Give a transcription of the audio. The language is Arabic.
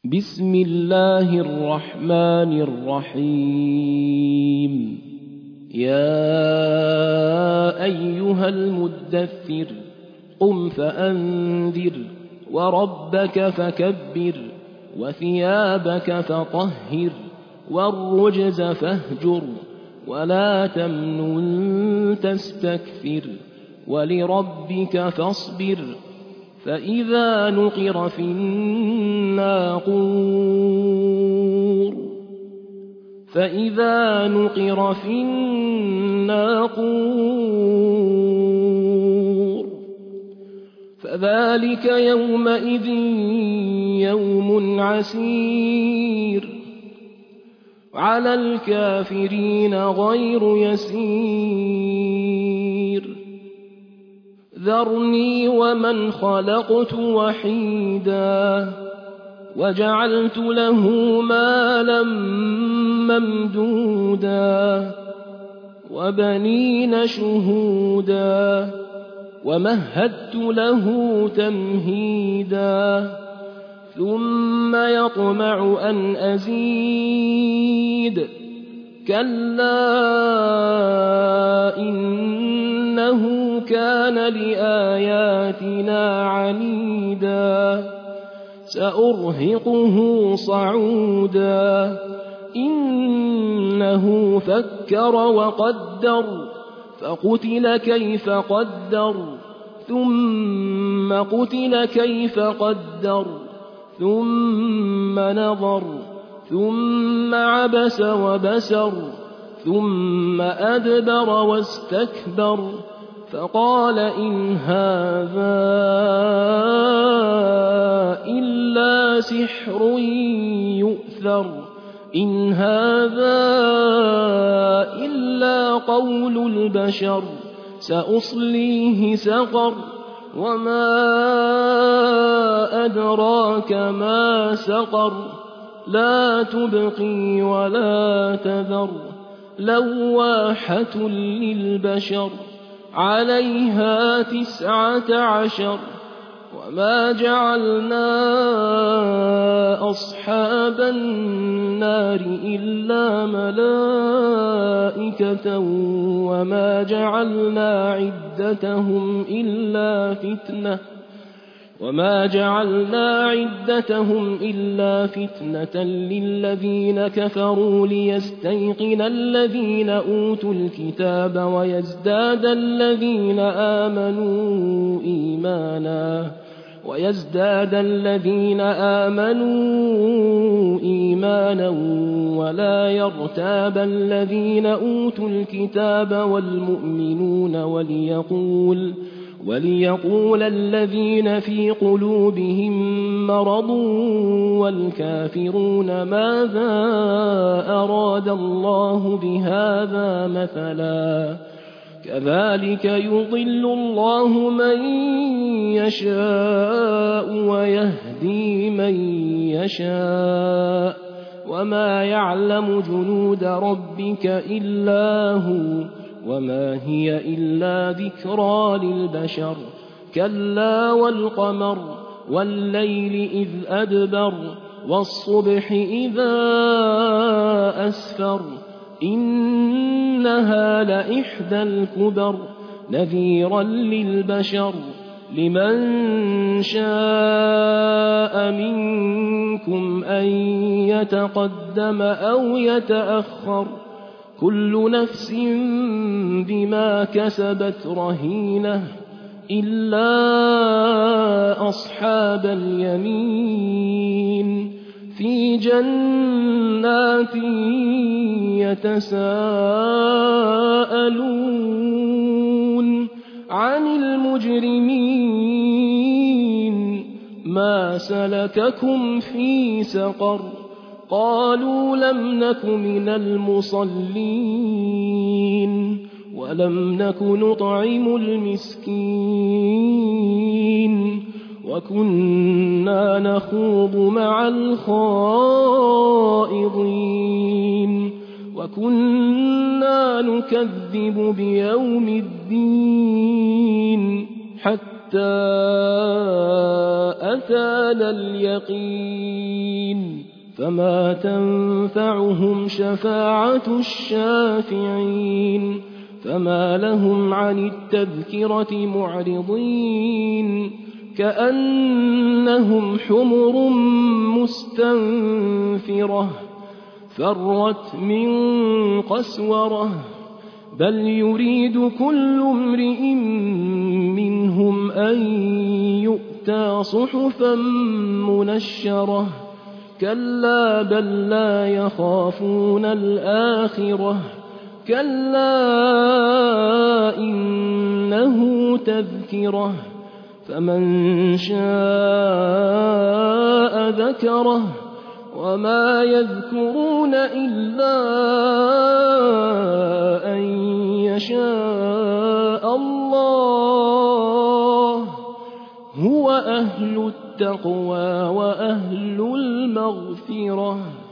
بسم الله الرحمن الرحيم يا أيها المدثر قم فأنذر وربك فكبر وثيابك فطهر والرجز فاهجر ولا تمنن تستكثر ولربك فاصبر فإذا نقر في الناقور فذلك يومئذ يوم عسير على الكافرين غير يسير ذرني ومن خلقت وحيدا وجعلت له مالا ممدودا وبنين شهودا ومهدت له تمهيدا ثم يطمع أن أزيد كلا إنه كان لآياتنا عنيدا سأرهقه صعودا إنه فكر وقدر فقتل كيف قدر ثم قتل كيف قدر ثم نظر ثم عبس وبسر ثم أدبر واستكبر فقال إن هذا إلا سحر يؤثر إن هذا إلا قول البشر سأصليه سقر وما أدراك ما سقر لا تبقي ولا تذر لواحة للبشر عليها 19 وما جعلنا أصحاب النار إلا ملائكة وما جعلنا عدتهم إلا فتنة للذين كفروا ليستيقن الذين أوتوا الكتاب ويزداد الذين آمنوا إيمانا ولا يرتاب الذين أوتوا الكتاب والمؤمنون وليقول الذين في قلوبهم مرض والكافرون ماذا أراد الله بهذا مثلا كذلك يضل الله من يشاء ويهدي من يشاء وما يعلم جنود ربك إلا هو وما هي إلا ذكرى للبشر كلا والقمر والليل إذ أدبر والصبح إذا أسفر إنها لإحدى الكبر نذيرا للبشر لمن شاء منكم أن يتقدم أو يتأخر كل نفس بما كسبت رهينة إلا أصحاب اليمين في جنات يتساءلون عن المجرمين ما سلككم في سقر قالوا لم نك من المصلين ولم نك نطعم المسكين وكنا نخوض مع الخائضين وكنا نكذب بيوم الدين حتى أتانا اليقين فما تنفعهم شفاعة الشافعين فما لهم عن التذكرة معرضين كأنهم حمر مستنفرة فرت من قسورة بل يريد كل امرئ منهم أن يؤتى صحفا منشرة كلا بل لا يخافون الآخرة كلا إنه تذكرة فمن شاء ذكره وما يذكرون إلا أن يشاء الله هو أهل التقوى وأهل المغفرة